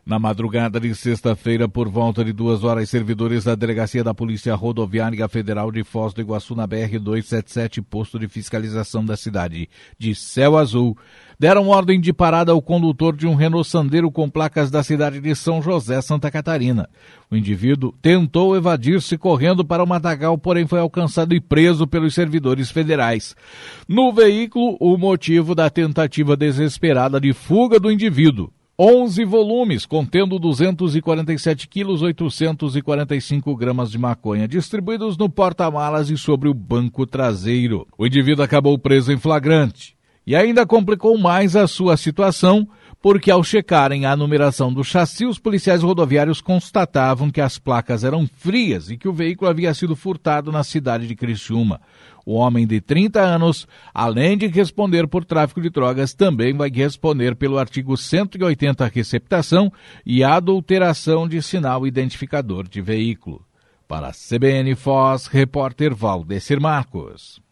Na madrugada de sexta-feira, por volta de 2 horas, servidores da Delegacia da Polícia Rodoviária Federal de Foz do Iguaçu, na BR-277, posto de fiscalização da cidade de Céu Azul, deram ordem de parada ao condutor de um Renault Sandero com placas da cidade de São José, Santa Catarina. O indivíduo tentou evadir-se correndo para o matagal, porém foi alcançado e preso pelos servidores federais. No veículo, o motivo da tentativa desesperada de fuga do indivíduo. 11 volumes, contendo 247 quilos, 845 gramas de maconha, distribuídos no porta-malas e sobre o banco traseiro. O indivíduo acabou preso em flagrante. E ainda complicou mais a sua situação, porque ao checarem a numeração do chassi, os policiais rodoviários constatavam que as placas eram frias e que o veículo havia sido furtado na cidade de Criciúma. O homem de 30 anos, além de responder por tráfico de drogas, também vai responder pelo artigo 180, receptação e adulteração de sinal identificador de veículo. Para a CBN Foz, repórter Valdecir Marcos.